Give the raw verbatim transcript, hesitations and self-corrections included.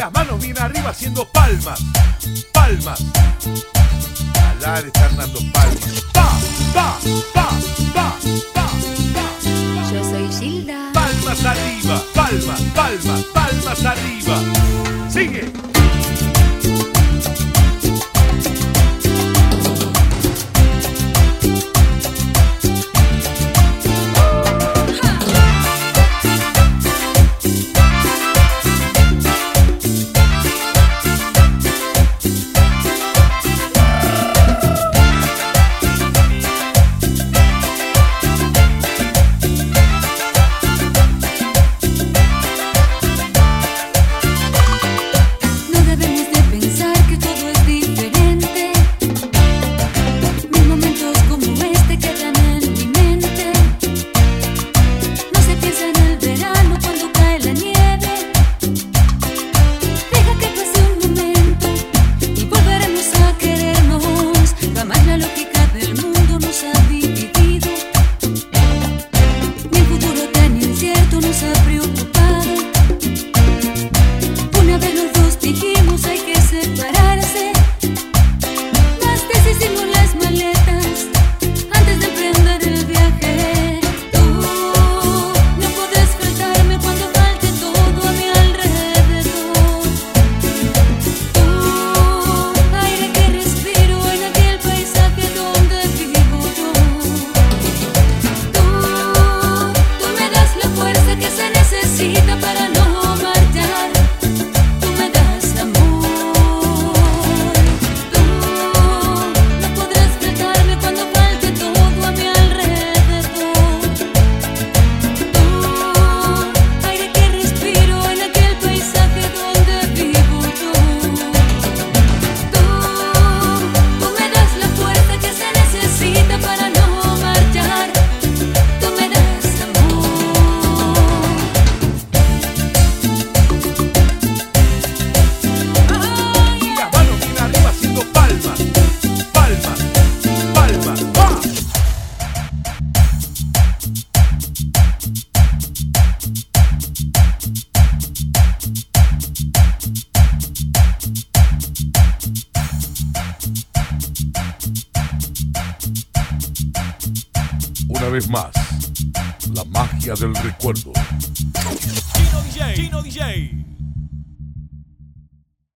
las manos bien arriba haciendo palmas. Palmas. Alar están dando palmas. Pa, pa, pa, pa, pa, pa. Yo soy Gilda. Palmas arriba, palmas, palmas, palmas arriba. Sigue. Una vez más, la magia del recuerdo. Chino D J, Chino D J.